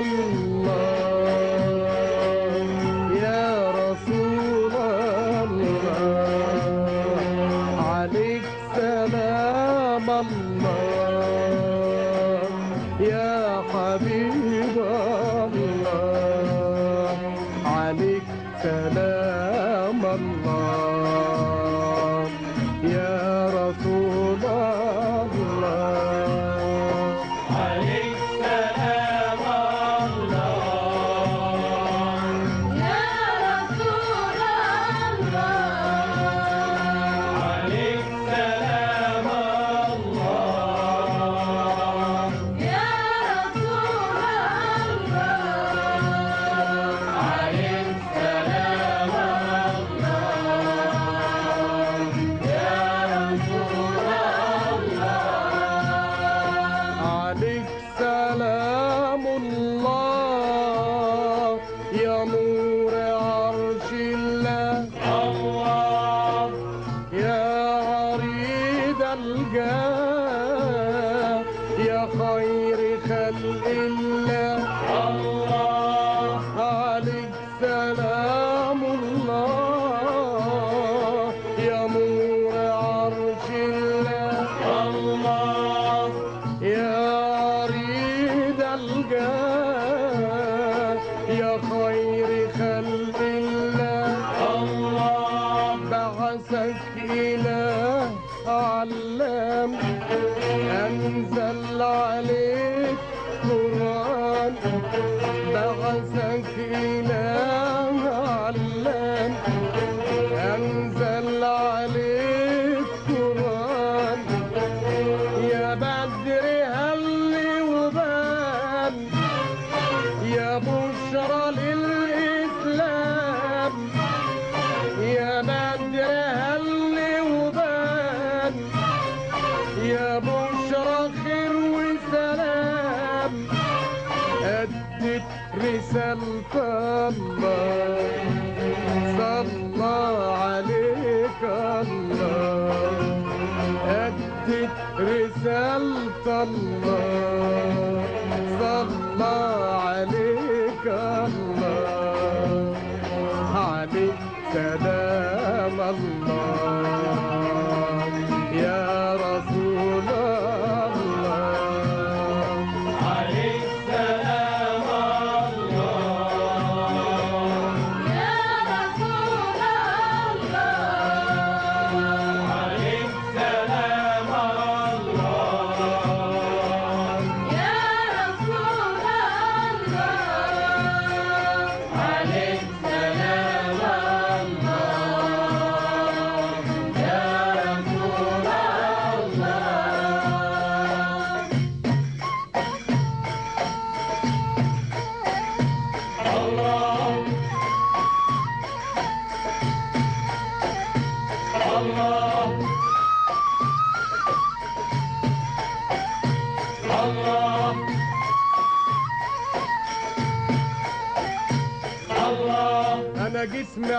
جسمي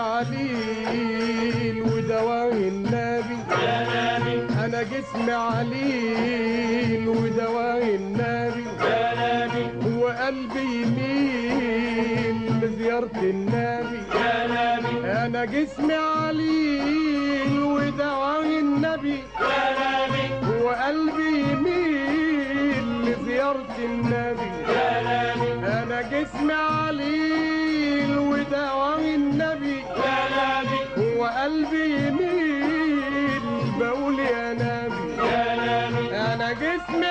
عليل ودواه النبي يا نبي، أنا جسمي عليل ودواه النبي يا نبي، وقلبي يميل لزيارة النبي يا نبي، أنا جسمي عليل ودواه النبي يا نبي، وقلبي يميل لزيارة النبي يا نبي، أنا جسمي عليل ودواه النبي يا نبي، وقلبي يميل بقول يا نبي يا نبي، أنا جسمي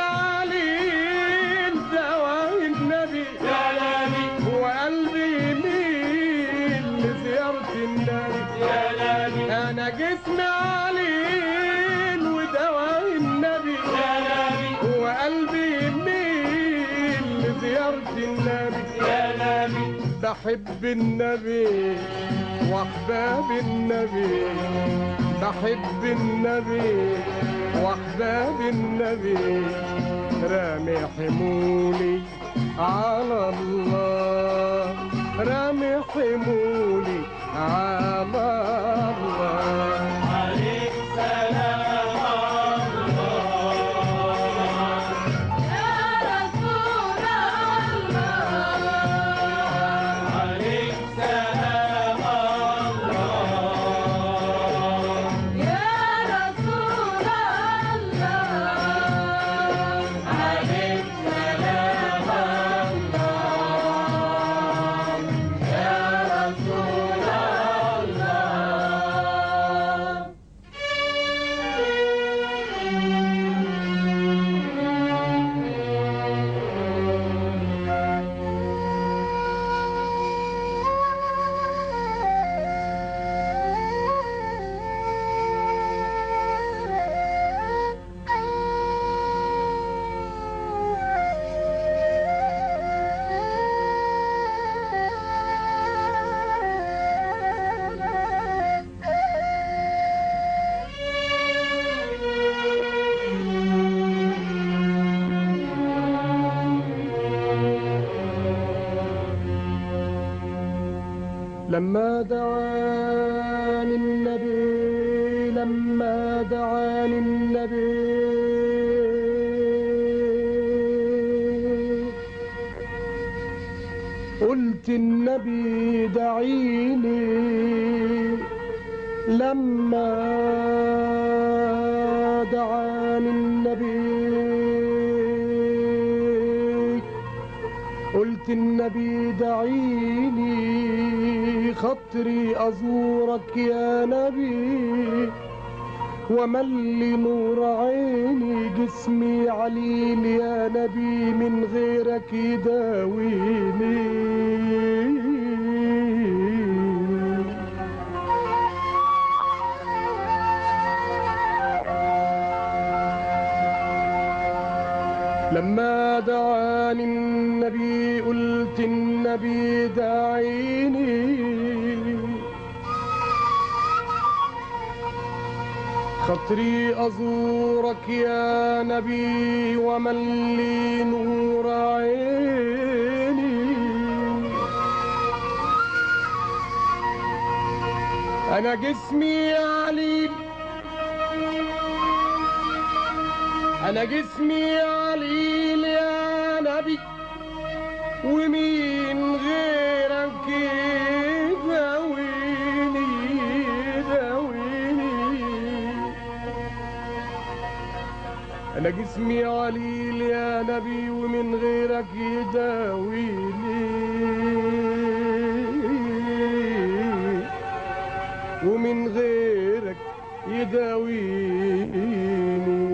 عليل دواه النبي يا نبي، وقلبي يميل لزيارة النبي يا نبي، أنا جسمي عليل ودواه النبي يا نبي، وقلبي يميل لزيارة النبي يا نبي، بحب النبي واحباب النبي، بحب النبي واحباب النبي، رامي حمولي على الله، رامي حمولي على الله. عليك سلام الله يا رسول الله. لما دعاني النبي، لما دعاني النبي قلت النبي دعيني، لما دعاني النبي قلت النبي دعيني، خاطري أزورك يا نبي وملي نور عيني، جسمي عليل يا نبي من غيرك يداويني. لما دعاني النبي قلت النبي دعيني، خاطري أزورك يا نبي وملي نور عيني. أنا جسمي عليل، أنا جسمي عليل يا نبي ومين غيرك يداويني يداويني. أنا جسمي عليل يا نبي ومن غيرك يداويني، ومن غيرك يداويني.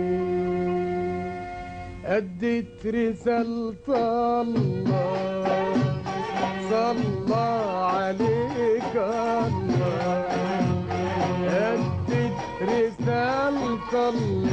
أديت رسالة الله صلى عليك الله، أديت رسالة الله